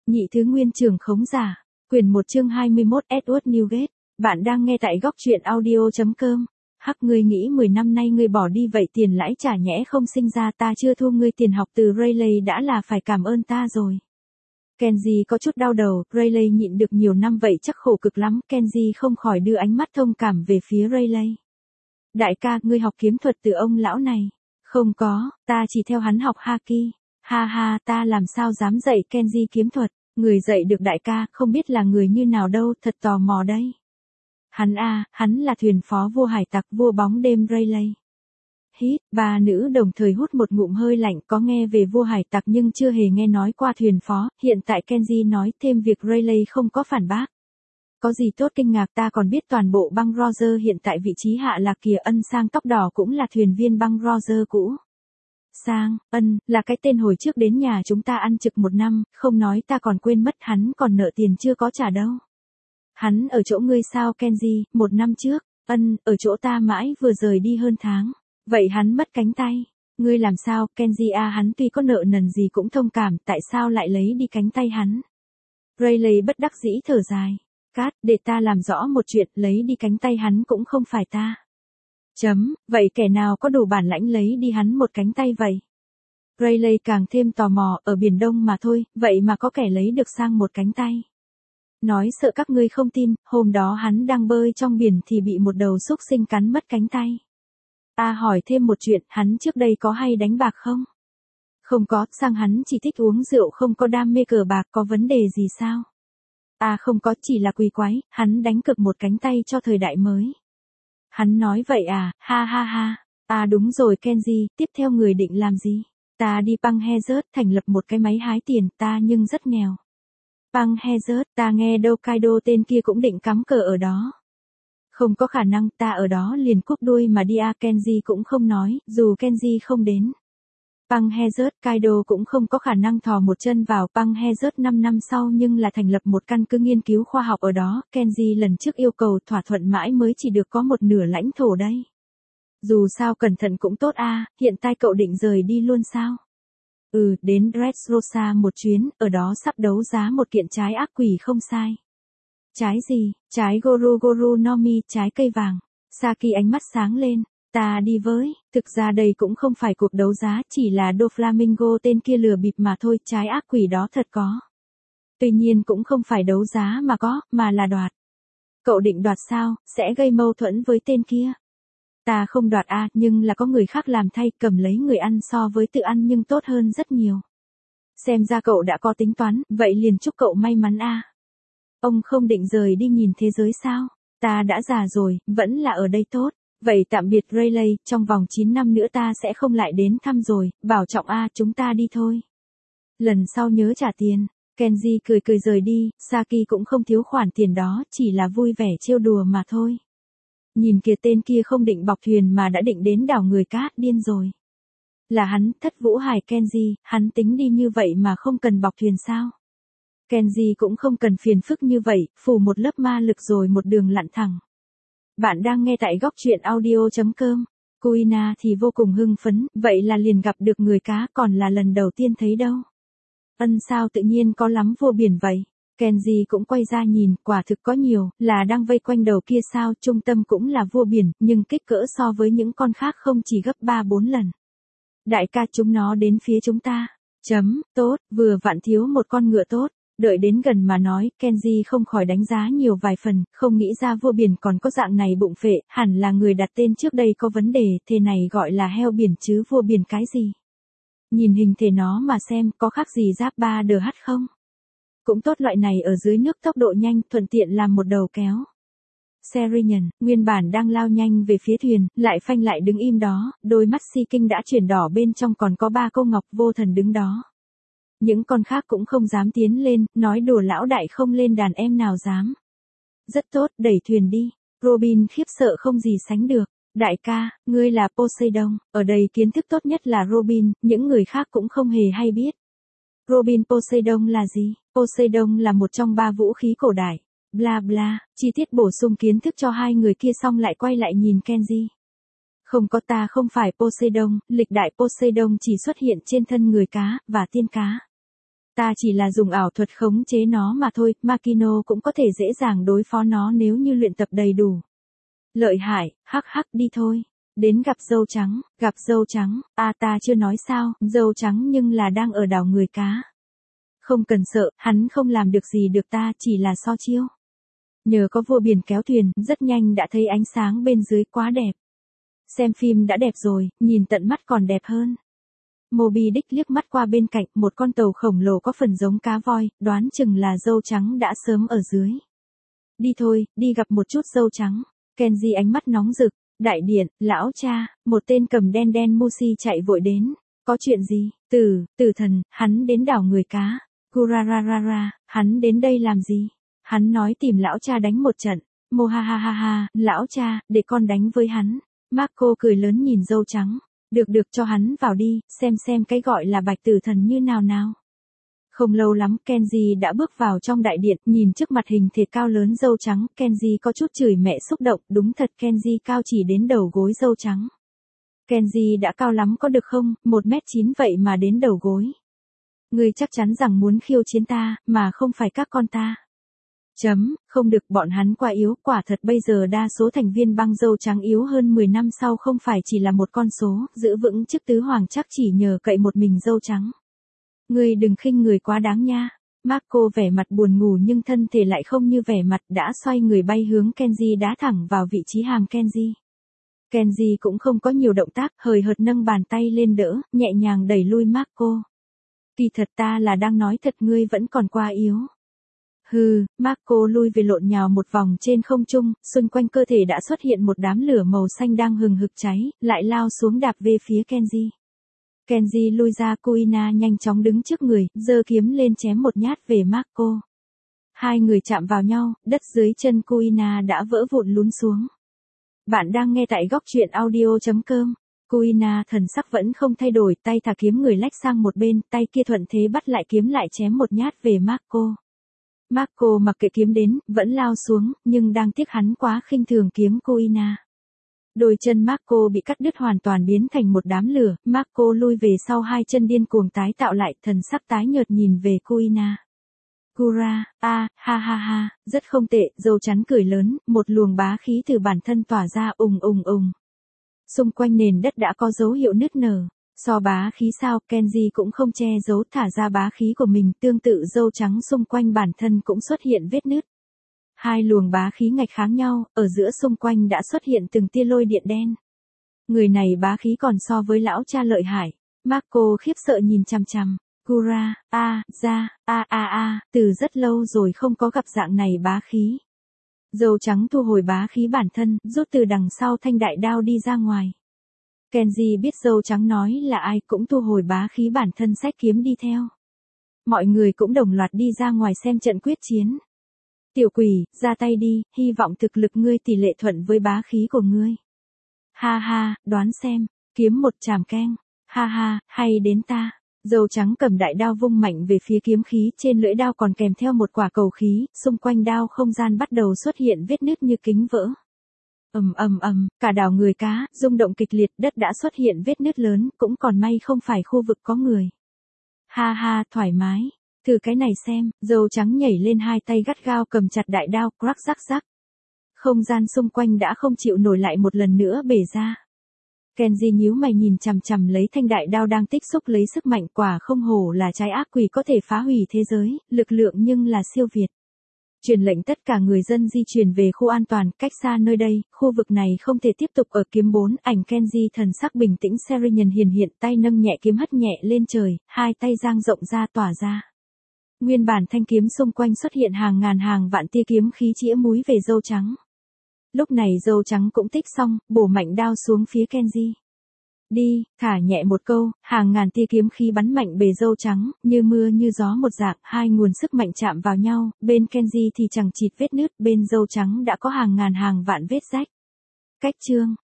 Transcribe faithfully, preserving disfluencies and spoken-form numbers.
Nhị thứ nguyên trưởng khống giả, quyển một chương hai mươi mốt Edward Newgate, bạn đang nghe tại góc truyện audio.com. Hắc, ngươi nghĩ mười năm nay ngươi bỏ đi vậy tiền lãi trả nhẽ không sinh ra, ta chưa thu ngươi tiền học từ Rayleigh đã là phải cảm ơn ta rồi. Kenji có chút đau đầu, Rayleigh nhịn được nhiều năm vậy chắc khổ cực lắm, Kenji không khỏi đưa ánh mắt thông cảm về phía Rayleigh. Đại ca, ngươi học kiếm thuật từ ông lão này. Không có, ta chỉ theo hắn học Haki. Ha ha, ta làm sao dám dạy Kenji kiếm thuật, người dạy được đại ca, không biết là người như nào đâu, thật tò mò đây. Hắn a, à, hắn là thuyền phó vua hải tặc, vua bóng đêm Rayleigh. Hít, ba nữ đồng thời hút một ngụm hơi lạnh, có nghe về vua hải tặc nhưng chưa hề nghe nói qua thuyền phó, hiện tại Kenji nói thêm việc Rayleigh không có phản bác. Có gì tốt kinh ngạc, ta còn biết toàn bộ băng Roger hiện tại vị trí hạ lạc kìa. Ân Sang tóc đỏ cũng là thuyền viên băng Roger cũ. Sang, Ân, là cái tên hồi trước đến nhà chúng ta ăn trực một năm, không nói ta còn quên mất hắn còn nợ tiền chưa có trả đâu. Hắn ở chỗ ngươi sao Kenji, một năm trước? Ân, ở chỗ ta mãi vừa rời đi hơn tháng. Vậy hắn mất cánh tay. Ngươi làm sao, Kenji a, hắn tuy có nợ nần gì cũng thông cảm, tại sao lại lấy đi cánh tay hắn? Rayleigh bất đắc dĩ thở dài. Cát, để ta làm rõ một chuyện, lấy đi cánh tay hắn cũng không phải ta. Chấm, vậy kẻ nào có đủ bản lãnh lấy đi hắn một cánh tay vậy? Rayleigh càng thêm tò mò, ở Biển Đông mà thôi, vậy mà có kẻ lấy được sang một cánh tay. Nói sợ các ngươi không tin, hôm đó hắn đang bơi trong biển thì bị một đầu xúc sinh cắn mất cánh tay. Ta hỏi thêm một chuyện, hắn trước đây có hay đánh bạc không? Không có, sang hắn chỉ thích uống rượu, không có đam mê cờ bạc, có vấn đề gì sao? À không có, chỉ là quỳ quái, hắn đánh cược một cánh tay cho thời đại mới. Hắn nói vậy à, ha ha ha. À đúng rồi Kenji, tiếp theo người định làm gì? Ta đi Băng Hazard thành lập một cái máy hái tiền, ta nhưng rất nghèo. Băng Hazard, ta nghe đâu Kaido tên kia cũng định cắm cờ ở đó. Không có khả năng, ta ở đó liền cúp đuôi mà đi à. Kenji cũng không nói, dù Kenji không đến. Băng Hazard, Kaido cũng không có khả năng thò một chân vào Băng Hazard năm năm sau, nhưng là thành lập một căn cứ nghiên cứu khoa học ở đó. Kenji lần trước yêu cầu thỏa thuận mãi mới chỉ được có một nửa lãnh thổ đây. Dù sao cẩn thận cũng tốt a, à, hiện tại cậu định rời đi luôn sao? Ừ, đến Dressrosa một chuyến, ở đó sắp đấu giá một kiện trái ác quỷ không sai. Trái gì? Trái Goru Goru no Mi, trái cây vàng. Saki ánh mắt sáng lên. Ta đi với, thực ra đây cũng không phải cuộc đấu giá, chỉ là Doflamingo tên kia lừa bịp mà thôi, trái ác quỷ đó thật có. Tuy nhiên cũng không phải đấu giá mà có, mà là đoạt. Cậu định đoạt sao, sẽ gây mâu thuẫn với tên kia. Ta không đoạt a, à, nhưng là có người khác làm thay, cầm lấy người ăn so với tự ăn nhưng tốt hơn rất nhiều. Xem ra cậu đã có tính toán, vậy liền chúc cậu may mắn a. À. Ông không định rời đi nhìn thế giới sao? Ta đã già rồi, vẫn là ở đây tốt. Vậy tạm biệt Rayleigh, trong vòng chín năm nữa ta sẽ không lại đến thăm rồi, bảo trọng a, à, chúng ta đi thôi. Lần sau nhớ trả tiền. Kenji cười cười rời đi, Saki cũng không thiếu khoản tiền đó, chỉ là vui vẻ trêu đùa mà thôi. Nhìn kìa, tên kia không định bọc thuyền mà đã định đến đảo người cát, điên rồi. Là hắn, Thất Vũ Hải Kenji, hắn tính đi như vậy mà không cần bọc thuyền sao? Kenji cũng không cần phiền phức như vậy, phủ một lớp ma lực rồi một đường lặn thẳng. Bạn đang nghe tại góc truyện audio.com. Kuina thì vô cùng hưng phấn, vậy là liền gặp được người cá, còn là lần đầu tiên thấy đâu. Ân, sao tự nhiên có lắm vua biển vậy? Kenji cũng quay ra nhìn, quả thực có nhiều, là đang vây quanh đầu kia sao, trung tâm cũng là vua biển, nhưng kích cỡ so với những con khác không chỉ gấp ba bốn lần. Đại ca, chúng nó đến phía chúng ta. Chấm, tốt, vừa vặn thiếu một con ngựa tốt. Đợi đến gần mà nói, Kenji không khỏi đánh giá nhiều vài phần, không nghĩ ra vua biển còn có dạng này bụng phệ, hẳn là người đặt tên trước đây có vấn đề, thế này gọi là heo biển chứ vua biển cái gì. Nhìn hình thể nó mà xem, có khác gì giáp ba đờ hắt không? Cũng tốt, loại này ở dưới nước tốc độ nhanh, thuận tiện làm một đầu kéo. Serian, nguyên bản đang lao nhanh về phía thuyền, lại phanh lại đứng im đó, đôi mắt si kinh đã chuyển đỏ, bên trong còn có ba câu ngọc vô thần đứng đó. Những con khác cũng không dám tiến lên, nói đùa lão đại không lên đàn em nào dám. Rất tốt, đẩy thuyền đi. Robin khiếp sợ không gì sánh được. Đại ca, ngươi là Poseidon, ở đây kiến thức tốt nhất là Robin, những người khác cũng không hề hay biết. Robin Poseidon là gì? Poseidon là một trong ba vũ khí cổ đại. Bla bla, chi tiết bổ sung kiến thức cho hai người kia xong lại quay lại nhìn Kenji. Không có, ta không phải Poseidon, lịch đại Poseidon chỉ xuất hiện trên thân người cá, và tiên cá. Ta chỉ là dùng ảo thuật khống chế nó mà thôi, Makino cũng có thể dễ dàng đối phó nó nếu như luyện tập đầy đủ. Lợi hại, hắc hắc đi thôi. Đến gặp dâu trắng, gặp dâu trắng, à ta chưa nói sao, dâu trắng nhưng là đang ở đảo người cá. Không cần sợ, hắn không làm được gì được ta, chỉ là so chiêu. Nhờ có vua biển kéo thuyền, rất nhanh đã thấy ánh sáng bên dưới quá đẹp. Xem phim đã đẹp rồi, nhìn tận mắt còn đẹp hơn. Moby Dick liếc mắt qua bên cạnh, một con tàu khổng lồ có phần giống cá voi, đoán chừng là dâu trắng đã sớm ở dưới. Đi thôi, đi gặp một chút dâu trắng. Kenji ánh mắt nóng rực, đại điện, lão cha, một tên cầm đen đen Mushi chạy vội đến. Có chuyện gì? Tử, tử thần, hắn đến đảo người cá. Kurararara, hắn đến đây làm gì? Hắn nói tìm lão cha đánh một trận. Mohahaha, lão cha, để con đánh với hắn. Marco cười lớn nhìn dâu trắng. Được được cho hắn vào đi, xem xem cái gọi là bạch tử thần như nào nào. Không lâu lắm Kenji đã bước vào trong đại điện, nhìn trước mặt hình thể cao lớn dâu trắng, Kenji có chút chửi mẹ xúc động, đúng thật Kenji cao chỉ đến đầu gối dâu trắng. Kenji đã cao lắm có được không, một mét chín vậy mà đến đầu gối. Ngươi chắc chắn rằng muốn khiêu chiến ta, mà không phải các con ta. Chấm, không được, bọn hắn quá yếu, quả thật bây giờ đa số thành viên băng dâu trắng yếu hơn mười năm sau không phải chỉ là một con số, giữ vững chức tứ hoàng chắc chỉ nhờ cậy một mình dâu trắng. Ngươi đừng khinh người quá đáng nha. Marco vẻ mặt buồn ngủ nhưng thân thể lại không như vẻ mặt, đã xoay người bay hướng Kenji đá thẳng vào vị trí hàm Kenji. Kenji cũng không có nhiều động tác, hời hợt nâng bàn tay lên đỡ, nhẹ nhàng đẩy lui Marco. Kỳ thật ta là đang nói thật, ngươi vẫn còn quá yếu. Hừ, Marco lui về lộn nhào một vòng trên không trung, xung quanh cơ thể đã xuất hiện một đám lửa màu xanh đang hừng hực cháy, lại lao xuống đạp về phía Kenji. Kenji lui ra, Kuina nhanh chóng đứng trước người, giơ kiếm lên chém một nhát về Marco. Hai người chạm vào nhau, đất dưới chân Kuina đã vỡ vụn lún xuống. Bạn đang nghe tại góc truyện audio chấm com. Kuina thần sắc vẫn không thay đổi, tay thả kiếm người lách sang một bên, tay kia thuận thế bắt lại kiếm lại chém một nhát về Marco. Marco mặc kệ kiếm đến, vẫn lao xuống, nhưng đang tiếc hắn quá khinh thường kiếm Kuina. Đôi chân Marco bị cắt đứt hoàn toàn biến thành một đám lửa, Marco lui về sau hai chân điên cuồng tái tạo lại, thần sắc tái nhợt nhìn về Kuina. Kura, a, ha ha ha, rất không tệ, dâu trắng cười lớn, một luồng bá khí từ bản thân tỏa ra ùng ùng ùng. Xung quanh nền đất đã có dấu hiệu nứt nở. So bá khí sao, Kenji cũng không che giấu thả ra bá khí của mình, tương tự dâu trắng xung quanh bản thân cũng xuất hiện vết nứt. Hai luồng bá khí ngạch kháng nhau, ở giữa xung quanh đã xuất hiện từng tia lôi điện đen. Người này bá khí còn so với lão cha lợi hại. Marco khiếp sợ nhìn chằm chằm. Kura, a, ra, a a a, từ rất lâu rồi không có gặp dạng này bá khí. Dâu trắng thu hồi bá khí bản thân, rút từ đằng sau thanh đại đao đi ra ngoài. Kenji biết dâu trắng nói là ai, cũng thu hồi bá khí bản thân xách kiếm đi theo. Mọi người cũng đồng loạt đi ra ngoài xem trận quyết chiến. Tiểu quỷ, ra tay đi, hy vọng thực lực ngươi tỷ lệ thuận với bá khí của ngươi. Ha ha, đoán xem, kiếm một chàm keng. Ha ha, hay đến ta. Dâu trắng cầm đại đao vung mạnh về phía kiếm khí, trên lưỡi đao còn kèm theo một quả cầu khí, xung quanh đao không gian bắt đầu xuất hiện vết nứt như kính vỡ. Ầm ầm ầm, cả đảo người cá, rung động kịch liệt, đất đã xuất hiện vết nứt lớn, cũng còn may không phải khu vực có người. Ha ha, thoải mái. Thử cái này xem, dâu trắng nhảy lên hai tay gắt gao cầm chặt đại đao, crack rắc rắc. Không gian xung quanh đã không chịu nổi lại một lần nữa bể ra. Kenji nhíu mày nhìn chằm chằm lấy thanh đại đao đang tích xúc lấy sức mạnh, quả không hổ là trái ác quỷ có thể phá hủy thế giới, lực lượng nhưng là siêu việt. Truyền lệnh tất cả người dân di chuyển về khu an toàn, cách xa nơi đây, khu vực này không thể tiếp tục ở. Kiếm bốn, ảnh Kenji thần sắc bình tĩnh, Serian hiền hiện, tay nâng nhẹ kiếm hất nhẹ lên trời, hai tay dang rộng ra tỏa ra. Nguyên bản thanh kiếm xung quanh xuất hiện hàng ngàn hàng vạn tia kiếm khí chĩa múi về dâu trắng. Lúc này dâu trắng cũng tích xong, bổ mạnh đao xuống phía Kenji. Đi, thả nhẹ một câu, hàng ngàn tia kiếm khí bắn mạnh bề dâu trắng, như mưa như gió một dạng, hai nguồn sức mạnh chạm vào nhau, bên Kenji thì chẳng chịt vết nứt, bên dâu trắng đã có hàng ngàn hàng vạn vết rách. Cách chương